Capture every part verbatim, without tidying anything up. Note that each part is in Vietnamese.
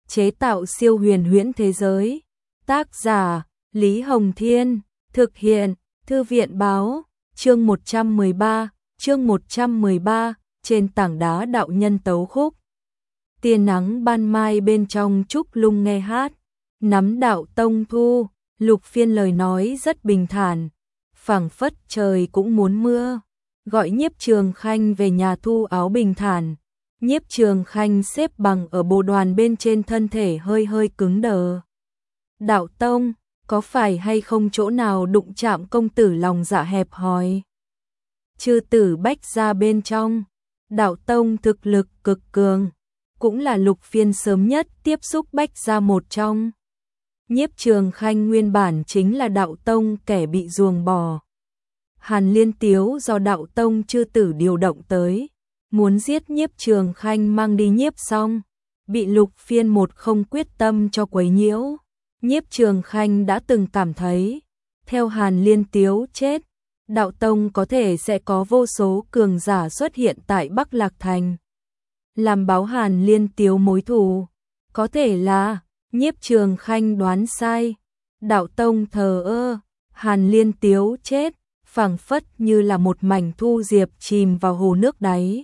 chế tạo siêu huyền huyễn thế giới. Tác giả Lý Hồng Thiên, thực hiện Thư viện Báo. Chương một trăm mười ba, chương một trăm mười ba, trên tảng đá đạo nhân tấu khúc. Tia nắng ban mai bên trong trúc lung nghe hát, nắm đạo tông thu, Lục Phiên lời nói rất bình thản, phảng phất trời cũng muốn mưa, gọi Nhiếp Trường Khanh về nhà thu áo bình thản. Nhiếp Trường Khanh xếp bằng ở bồ đoàn bên trên, thân thể hơi hơi cứng đờ. Đạo tông, có phải hay không chỗ nào đụng chạm công tử? Lòng dạ hẹp hòi. Chư tử Bách gia bên trong, đạo tông thực lực cực cường, cũng là Lục Phiên sớm nhất tiếp xúc Bách gia một trong. Nhiếp Trường Khanh nguyên bản chính là đạo tông kẻ bị ruồng bỏ. Hàn Liên Tiếu do đạo tông chư tử điều động tới, muốn giết Nhiếp Trường Khanh mang đi nhiếp xong, bị Lục Phiên một không quyết tâm cho quấy nhiễu. Nhiếp Trường Khanh đã từng cảm thấy, theo Hàn Liên Tiếu chết, đạo tông có thể sẽ có vô số cường giả xuất hiện tại Bắc Lạc Thành, làm báo Hàn Liên Tiếu mối thù. Có thể là Nhiếp Trường Khanh đoán sai, đạo tông thờ ơ, Hàn Liên Tiếu chết, phảng phất như là một mảnh thu diệp chìm vào hồ nước đáy,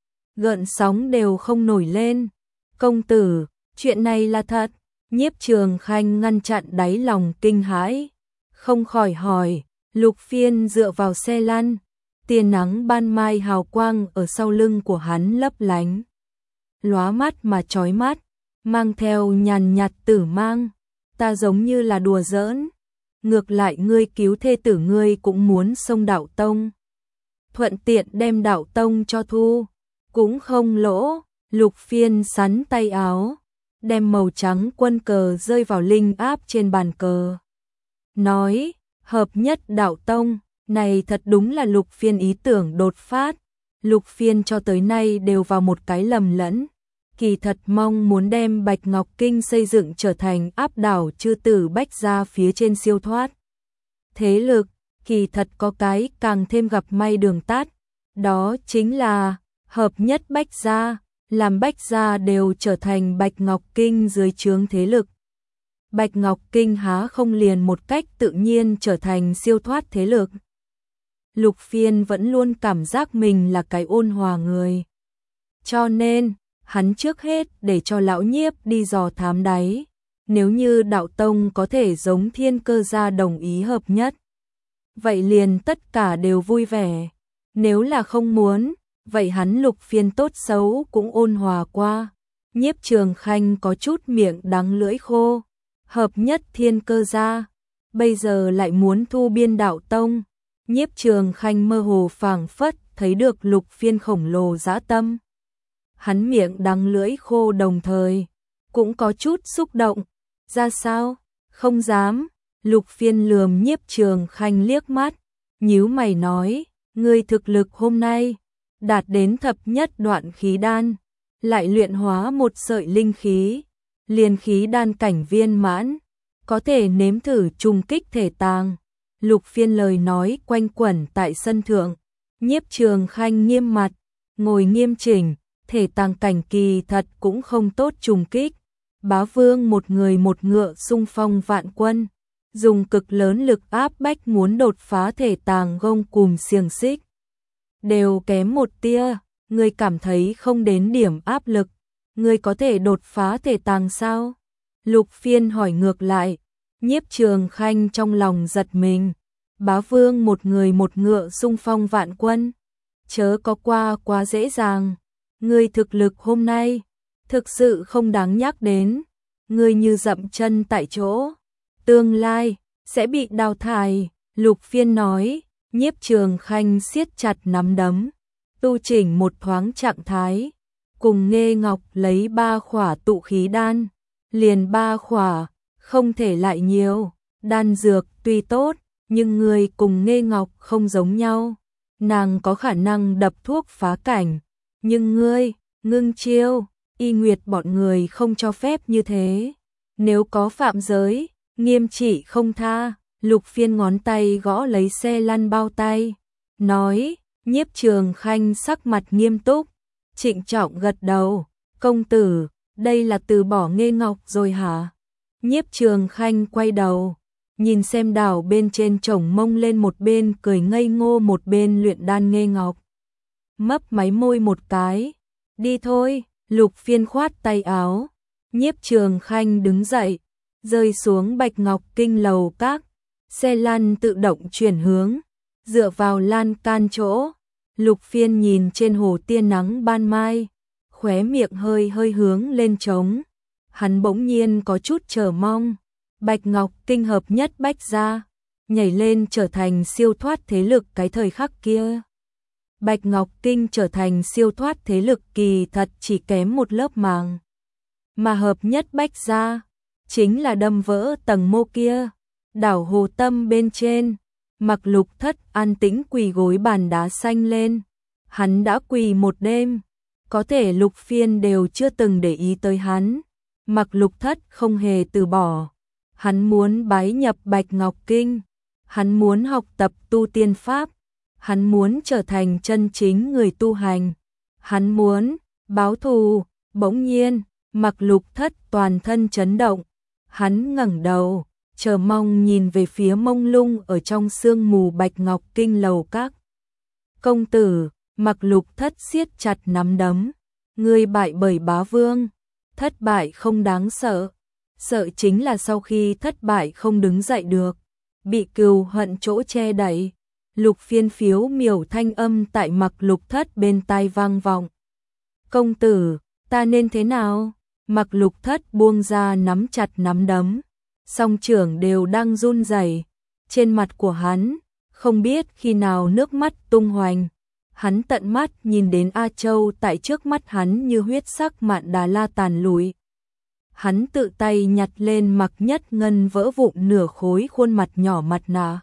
gợn sóng đều không nổi lên. Công tử, chuyện này là thật? Nhiếp Trường Khanh ngăn chặn đáy lòng kinh hãi, không khỏi hỏi. Lục Phiên dựa vào xe lăn, tia nắng ban mai hào quang ở sau lưng của hắn lấp lánh, lóa mắt mà chói mắt, mang theo nhàn nhạt tử mang. Ta giống như là đùa giỡn, ngược lại ngươi cứu thê tử ngươi cũng muốn xông đạo tông, thuận tiện đem đạo tông cho thu, cũng không lỗ. Lục Phiên sắn tay áo, đem màu trắng quân cờ rơi vào linh áp trên bàn cờ, nói: hợp nhất đạo tông, này thật đúng là Lục Phiên ý tưởng đột phát. Lục Phiên cho tới nay đều vào một cái lầm lẫn, kỳ thật mong muốn đem Bạch Ngọc Kinh xây dựng trở thành áp đảo chư tử Bách gia phía trên siêu thoát thế lực, kỳ thật có cái càng thêm gặp may đường tắt, đó chính là hợp nhất Bách gia, làm Bách gia đều trở thành Bạch Ngọc Kinh dưới trướng thế lực. Bạch Ngọc Kinh há không liền một cách tự nhiên trở thành siêu thoát thế lực. Lục Phiên vẫn luôn cảm giác mình là cái ôn hòa người, cho nên hắn trước hết để cho lão Nhiếp đi dò thám đáy. Nếu như đạo tông có thể giống Thiên Cơ gia đồng ý hợp nhất, vậy liền tất cả đều vui vẻ. Nếu là không muốn, vậy hắn Lục Phiên tốt xấu cũng ôn hòa qua. Nhiếp Trường Khanh có chút miệng đắng lưỡi khô, hợp nhất Thiên Cơ gia, bây giờ lại muốn thu biên đạo tông. Nhiếp Trường Khanh mơ hồ phảng phất thấy được Lục Phiên khổng lồ dã tâm. Hắn miệng đắng lưỡi khô đồng thời cũng có chút xúc động. Ra sao? Không dám. Lục Phiên lườm Nhiếp Trường Khanh liếc mắt, nhíu mày nói: ngươi thực lực hôm nay đạt đến thập nhất đoạn khí đan, lại luyện hóa một sợi linh khí, liền khí đan cảnh viên mãn, có thể nếm thử trùng kích thể tàng. Lục Phiên lời nói quanh quẩn tại sân thượng, Nhiếp Trường Khanh nghiêm mặt, ngồi nghiêm chỉnh, thể tàng cảnh kỳ thật cũng không tốt trùng kích. Bá Vương một người một ngựa xung phong vạn quân, dùng cực lớn lực áp bách muốn đột phá thể tàng gông cùm xiềng xích, đều kém một tia. Ngươi cảm thấy không đến điểm áp lực, ngươi có thể đột phá thể tàng sao? Lục Phiên hỏi ngược lại. Nhiếp Trường Khanh trong lòng giật mình, Bá Vương một người một ngựa xung phong vạn quân, chớ có qua quá dễ dàng. Ngươi thực lực hôm nay thực sự không đáng nhắc đến, ngươi như dậm chân tại chỗ, tương lai sẽ bị đào thải. Lục Phiên nói. Nhiếp Trường Khanh siết chặt nắm đấm, tu chỉnh một thoáng trạng thái, cùng Nghê Ngọc lấy ba khỏa tụ khí đan, liền ba khỏa, không thể lại nhiều. Đan dược tuy tốt, nhưng người cùng Nghê Ngọc không giống nhau, nàng có khả năng đập thuốc phá cảnh, nhưng ngươi, Ngưng Chiêu, Y Nguyệt bọn người không cho phép như thế, nếu có phạm giới, nghiêm trị không tha. Lục Phiên ngón tay gõ lấy xe lăn bao tay, nói. Nhiếp Trường Khanh sắc mặt nghiêm túc, trịnh trọng gật đầu. Công tử, Đây là từ bỏ Nghê Ngọc rồi hả? Nhiếp Trường Khanh quay đầu, nhìn xem đảo bên trên chổng mông lên, một bên cười ngây ngô một bên luyện đan Nghê Ngọc. Mấp máy môi một cái, đi thôi. Lục Phiên khoát tay áo, Nhiếp Trường Khanh đứng dậy, rơi xuống Bạch Ngọc Kinh lầu các, xe lăn tự động chuyển hướng, dựa vào lan can chỗ. Lục Phiên nhìn trên hồ tia nắng ban mai, khóe miệng hơi hơi hướng lên trống. Hắn bỗng nhiên có chút chờ mong, Bạch Ngọc Kinh hợp nhất bách gia, nhảy lên trở thành siêu thoát thế lực cái thời khắc kia. Bạch Ngọc Kinh trở thành siêu thoát thế lực kỳ thật chỉ kém một lớp màng. Mà hợp nhất bách gia, chính là đâm vỡ tầng mô kia. Đảo Hồ Tâm bên trên, Mặc Lục Thất an tĩnh quỳ gối bàn đá xanh lên. Hắn đã quỳ một đêm, có thể Lục Phiên đều chưa từng để ý tới hắn. Mặc Lục Thất không hề từ bỏ. Hắn muốn bái nhập Bạch Ngọc Kinh, hắn muốn học tập tu tiên pháp, hắn muốn trở thành chân chính người tu hành, hắn muốn báo thù. Bỗng nhiên, Mặc Lục Thất toàn thân chấn động, hắn ngẩng đầu, chờ mong nhìn về phía mông lung ở trong sương mù Bạch Ngọc Kinh lầu các. Công tử, Mặc Lục Thất siết chặt nắm đấm, ngươi bại bởi bá vương, thất bại không đáng sợ, sợ chính là sau khi thất bại không đứng dậy được, bị cừu hận chỗ che đậy. Lục Phiên phiếu miểu thanh âm tại Mặc Lục Thất bên tai vang vọng. Công tử, ta nên thế nào? Mặc Lục Thất buông ra nắm chặt nắm đấm, song trưởng đều đang run rẩy. Trên mặt của hắn, không biết khi nào nước mắt tung hoành. Hắn tận mắt nhìn đến A Châu tại trước mắt hắn như huyết sắc mạn đà la tàn lụi. Hắn tự tay nhặt lên Mặc Nhất Ngân vỡ vụn nửa khối khuôn mặt nhỏ mặt nạ.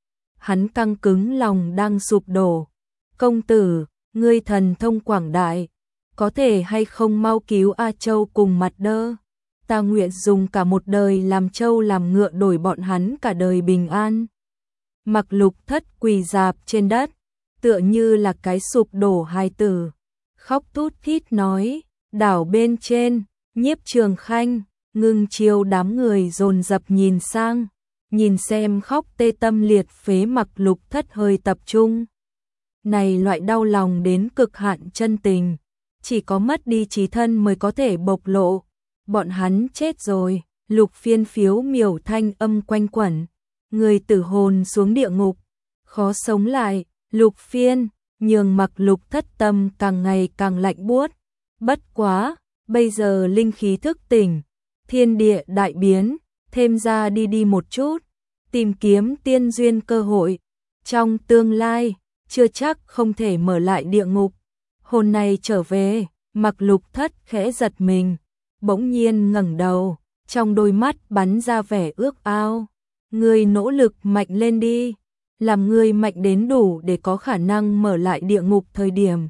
Hắn căng cứng lòng đang sụp đổ. Công tử, ngươi thần thông quảng đại, có thể hay không mau cứu A Châu cùng Mặt Đơ? Ta nguyện dùng cả một đời làm trâu làm ngựa đổi bọn hắn cả đời bình an. Mặc Lục Thất quỳ rạp trên đất, tựa như là cái sụp đổ hài tử, khóc thút thít nói. Đảo bên trên, Nhiếp Trường Khanh, Ngưng Chiêu đám người dồn dập nhìn sang, nhìn xem khóc tê tâm liệt phế Mặc Lục Thất hơi tập trung. Này loại đau lòng đến cực hạn chân tình, chỉ có mất đi trí thân mới có thể bộc lộ. Bọn hắn chết rồi. Lục Phiên phiếu miểu thanh âm quanh quẩn, người tử hồn xuống địa ngục, khó sống lại. Lục Phiên nhường Mặc Lục Thất tâm càng ngày càng lạnh buốt. Bất quá, bây giờ linh khí thức tỉnh, thiên địa đại biến, thêm ra đi đi một chút, tìm kiếm tiên duyên cơ hội. Trong tương lai, chưa chắc không thể mở lại địa ngục. Hồn này trở về, Mặc Lục Thất khẽ giật mình, bỗng nhiên ngẩng đầu, trong đôi mắt bắn ra vẻ ước ao. Ngươi nỗ lực mạnh lên đi, làm ngươi mạnh đến đủ để có khả năng mở lại địa ngục thời điểm.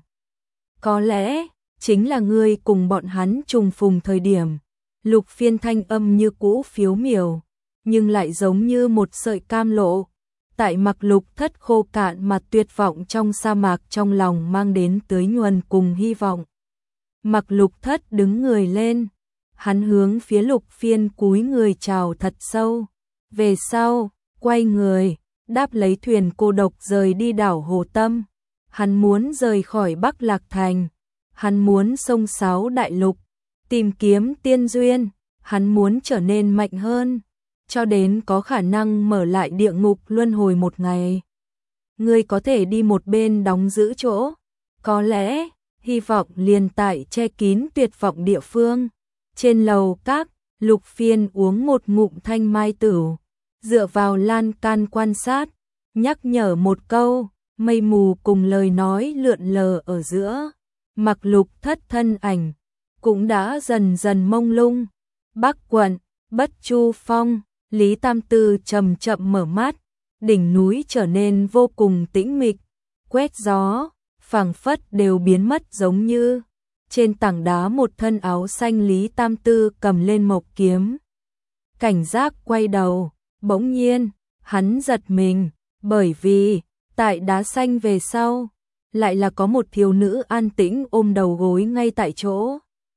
Có lẽ, chính là ngươi cùng bọn hắn trùng phùng thời điểm. Lục Phiên thanh âm như cũ phiếu miểu, nhưng lại giống như một sợi cam lộ. Tại Mặc Lục Thất khô cạn mà tuyệt vọng trong sa mạc, trong lòng mang đến tưới nhuần cùng hy vọng. Mặc Lục Thất đứng người lên, hắn hướng phía Lục Phiên cúi người chào thật sâu. Về sau, quay người, đáp lấy thuyền cô độc rời đi đảo Hồ Tâm. Hắn muốn rời khỏi Bắc Lạc Thành, hắn muốn sông sáo đại lục, tìm kiếm tiên duyên, hắn muốn trở nên mạnh hơn, cho đến có khả năng mở lại địa ngục luân hồi một ngày. Ngươi có thể đi một bên đóng giữ chỗ, có lẽ hy vọng liền tại che kín tuyệt vọng địa phương. Trên lầu các, Lục Phiên uống một ngụm thanh mai tửu, dựa vào lan can quan sát, nhắc nhở một câu. Mây mù cùng lời nói lượn lờ ở giữa, Mặc Lục Thất thân ảnh cũng đã dần dần mông lung. Bắc quận, Bất Chu Phong, Lý Tam Tư chậm chậm mở mắt, đỉnh núi trở nên vô cùng tĩnh mịch, quét gió, phảng phất đều biến mất giống như. Trên tảng đá một thân áo xanh Lý Tam Tư cầm lên mộc kiếm, cảnh giác quay đầu, bỗng nhiên, hắn giật mình, bởi vì tại đá xanh về sau, lại là có một thiếu nữ an tĩnh ôm đầu gối ngay tại chỗ.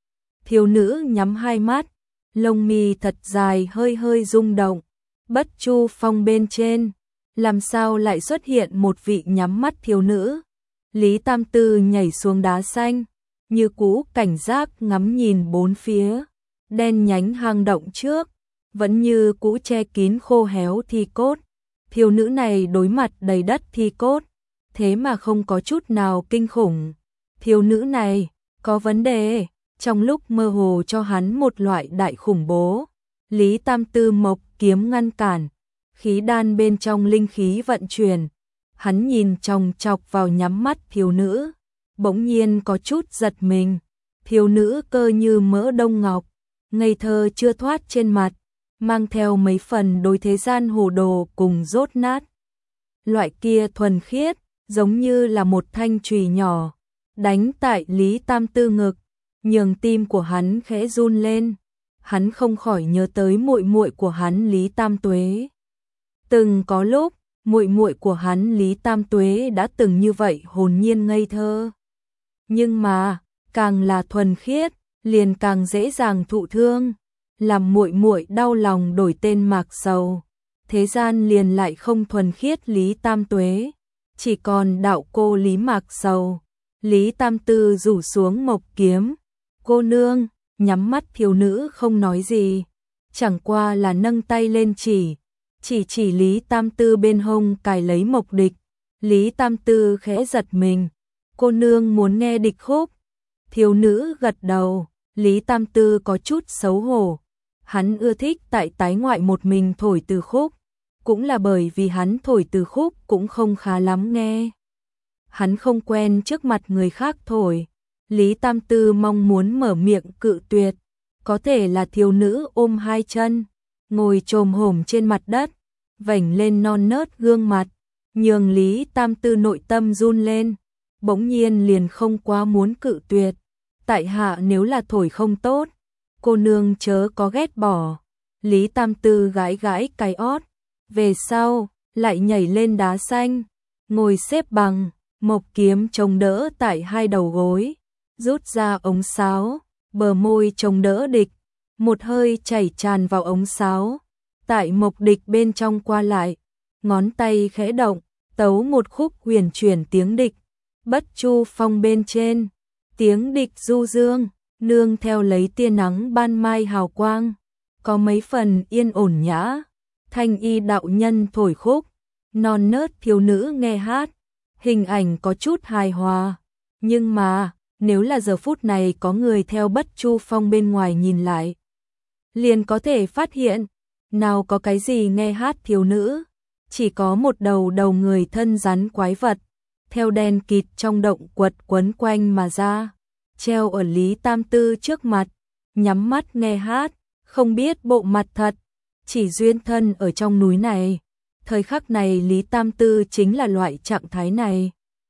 Thiếu nữ nhắm hai mắt, lông mi thật dài hơi hơi rung động. Bất Chu Phong bên trên, làm sao lại xuất hiện một vị nhắm mắt thiếu nữ? Lý Tam Tư nhảy xuống đá xanh, như cũ cảnh giác ngắm nhìn bốn phía. Đen nhánh hang động trước, vẫn như cũ che kín khô héo thi cốt. Thiếu nữ này đối mặt đầy đất thi cốt, thế mà không có chút nào kinh khủng. Thiếu nữ này có vấn đề, trong lúc mơ hồ cho hắn một loại đại khủng bố. Lý Tam Tư mộc kiếm ngăn cản, khí đan bên trong linh khí vận chuyển. Hắn nhìn chòng chọc vào nhắm mắt thiếu nữ, bỗng nhiên có chút giật mình. Thiếu nữ cơ như mỡ đông ngọc, ngây thơ chưa thoát trên mặt, mang theo mấy phần đối thế gian hồ đồ cùng dốt nát. Loại kia thuần khiết, giống như là một thanh chùy nhỏ, đánh tại Lý Tam Tư ngực, nhường tim của hắn khẽ run lên. Hắn không khỏi nhớ tới muội muội của hắn Lý Tam Tuế. Từng có lúc, muội muội của hắn Lý Tam Tuế đã từng như vậy hồn nhiên ngây thơ. Nhưng mà, càng là thuần khiết, liền càng dễ dàng thụ thương, làm muội muội đau lòng đổi tên Mạc Sầu. Thế gian liền lại không thuần khiết Lý Tam Tuế, chỉ còn đạo cô Lý Mạc Sầu. Lý Tam Tư rủ xuống mộc kiếm, cô nương. Nhắm mắt thiếu nữ không nói gì, chẳng qua là nâng tay lên chỉ, chỉ chỉ Lý Tam Tư bên hông cài lấy mộc địch. Lý Tam Tư khẽ giật mình, cô nương muốn nghe địch khúc. Thiếu nữ gật đầu, Lý Tam Tư có chút xấu hổ. Hắn ưa thích tại tái ngoại một mình thổi từ khúc, cũng là bởi vì hắn thổi từ khúc cũng không khá lắm nghe. Hắn không quen trước mặt người khác thổi. Lý Tam Tư mong muốn mở miệng cự tuyệt, có thể là thiếu nữ ôm hai chân, ngồi chồm hổm trên mặt đất, vểnh lên non nớt gương mặt, nhường Lý Tam Tư nội tâm run lên, bỗng nhiên liền không quá muốn cự tuyệt. Tại hạ nếu là thổi không tốt, cô nương chớ có ghét bỏ. Lý Tam Tư gãi gãi cái ót, về sau lại nhảy lên đá xanh, ngồi xếp bằng, mộc kiếm chống đỡ tại hai đầu gối. Rút ra ống sáo, bờ môi chống đỡ địch, một hơi chảy tràn vào ống sáo, tại mộc địch bên trong qua lại, ngón tay khẽ động, tấu một khúc huyền chuyển tiếng địch. Bất Chu Phong bên trên, tiếng địch du dương, nương theo lấy tia nắng ban mai hào quang, có mấy phần yên ổn nhã. Thanh y đạo nhân thổi khúc, non nớt thiếu nữ nghe hát, hình ảnh có chút hài hòa, nhưng mà nếu là giờ phút này có người theo Bất Chu Phong bên ngoài nhìn lại, liền có thể phát hiện, nào có cái gì nghe hát thiếu nữ, chỉ có một đầu đầu người thân rắn quái vật, theo đen kịt trong động quật quấn quanh mà ra, treo ở Lý Tam Tư trước mặt, nhắm mắt nghe hát, không biết bộ mặt thật, chỉ duyên thân ở trong núi này. Thời khắc này Lý Tam Tư chính là loại trạng thái này.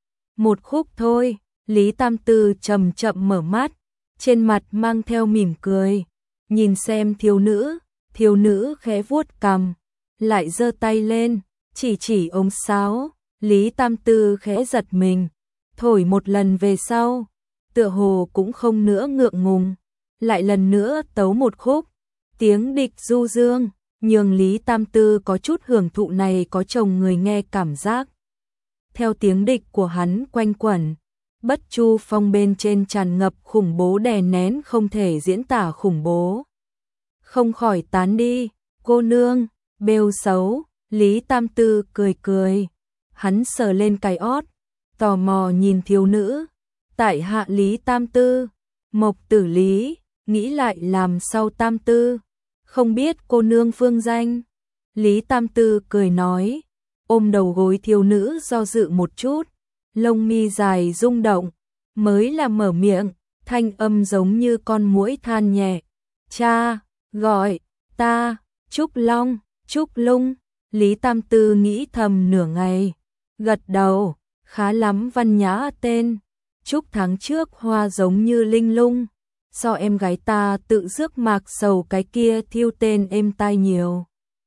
Một khúc thôi. Lý Tam Tư chậm chậm mở mắt, trên mặt mang theo mỉm cười, nhìn xem thiếu nữ, thiếu nữ khẽ vuốt cằm, lại giơ tay lên, chỉ chỉ ống sáo. Lý Tam Tư khẽ giật mình, thổi một lần về sau, tựa hồ cũng không nữa ngượng ngùng, lại lần nữa tấu một khúc, tiếng địch du dương, nhường Lý Tam Tư có chút hưởng thụ này có chồng người nghe cảm giác. Theo tiếng địch của hắn quanh quẩn, Bất Chu Phong bên trên tràn ngập khủng bố đè nén không thể diễn tả khủng bố. Không khỏi tán đi, cô nương, bêu xấu. Lý Tam Tư cười cười, hắn sờ lên cái ót, tò mò nhìn thiếu nữ. Tại hạ Lý Tam Tư, Mộc Tử Lý, nghĩ lại làm sao Tam Tư, không biết cô nương phương danh. Lý Tam Tư cười nói, ôm đầu gối thiếu nữ do dự một chút, lông mi dài rung động, mới là mở miệng, thanh âm giống như con muỗi than nhẹ. Cha, gọi, ta, Trúc Long, Trúc Lung. Lý Tam Tư nghĩ thầm nửa ngày, gật đầu, khá lắm văn nhã tên. Trúc tháng trước hoa giống như linh lung, so em gái ta tự rước Mạc Sầu cái kia thiêu tên êm tai nhiều.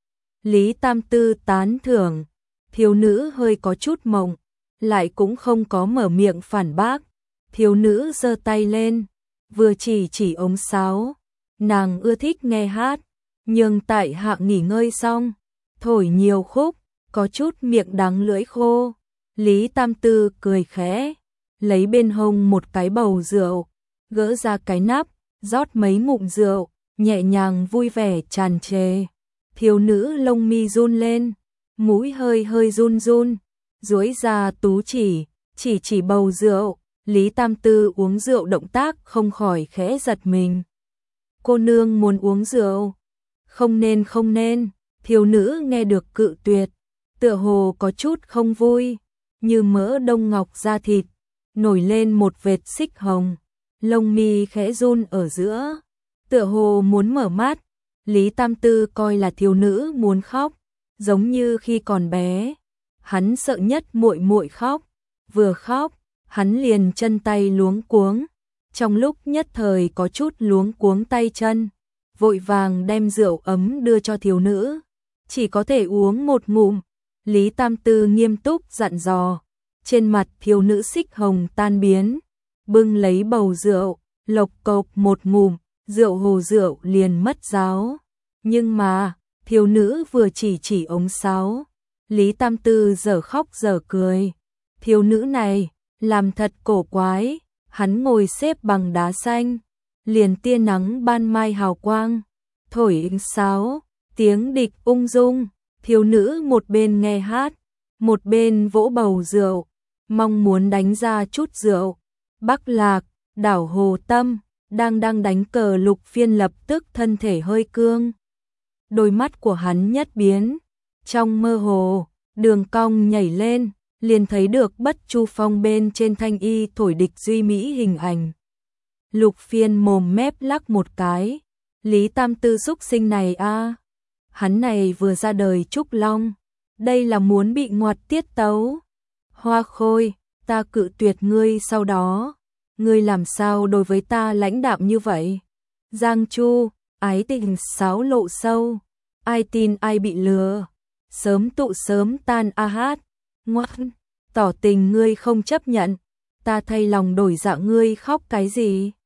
Lý Tam Tư tán thưởng, thiếu nữ hơi có chút mộng, lại cũng không có mở miệng phản bác. Thiếu nữ giơ tay lên, vừa chỉ chỉ ống sáo. Nàng ưa thích nghe hát, nhưng tại hạ nghỉ ngơi xong, thổi nhiều khúc, có chút miệng đắng lưỡi khô. Lý Tam Tư cười khẽ, lấy bên hông một cái bầu rượu, gỡ ra cái nắp, rót mấy ngụm rượu, nhẹ nhàng vui vẻ tràn trề. Thiếu nữ lông mi run lên, mũi hơi hơi run run, duỗi ra tú chỉ, chỉ chỉ bầu rượu. Lý Tam Tư uống rượu động tác không khỏi khẽ giật mình. Cô nương muốn uống rượu? Không nên không nên. Thiếu nữ nghe được cự tuyệt, tựa hồ có chút không vui, như mỡ đông ngọc da thịt, nổi lên một vệt xích hồng, lông mi khẽ run ở giữa, tựa hồ muốn mở mắt. Lý Tam Tư coi là thiếu nữ muốn khóc, giống như khi còn bé, hắn sợ nhất muội muội khóc, vừa khóc, hắn liền chân tay luống cuống, trong lúc nhất thời có chút luống cuống tay chân, vội vàng đem rượu ấm đưa cho thiếu nữ, chỉ có thể uống một ngụm. Lý Tam Tư nghiêm túc dặn dò, trên mặt thiếu nữ xích hồng tan biến, bưng lấy bầu rượu, lộc cộc một ngụm, rượu hồ rượu liền mất giáo. Nhưng mà, thiếu nữ vừa chỉ chỉ ống sáo, Lý Tam Tư dở khóc dở cười. Thiếu nữ này, làm thật cổ quái, hắn ngồi xếp bằng đá xanh, liền tia nắng ban mai hào quang, thổi sáo, tiếng địch ung dung, thiếu nữ một bên nghe hát, một bên vỗ bầu rượu, mong muốn đánh ra chút rượu. Bắc Lạc, đảo Hồ Tâm, đang đang đánh cờ Lục Phiên lập tức thân thể hơi cương. Đôi mắt của hắn nhất biến, trong mơ hồ, đường cong nhảy lên, liền thấy được Bất Chu Phong bên trên thanh y thổi địch duy mỹ hình ảnh. Lục Phiên mồm mép lắc một cái, Lý Tam Tư xúc sinh này a, hắn này vừa ra đời trúc long, đây là muốn bị ngoặt tiết tấu. Hoa Khôi, ta cự tuyệt ngươi sau đó, ngươi làm sao đối với ta lãnh đạm như vậy? Giang Chu, ái tình sáo lộ sâu, ai tin ai bị lừa, sớm tụ sớm tan a hát, ngoan, tỏ tình ngươi không chấp nhận, ta thay lòng đổi dạ ngươi khóc cái gì?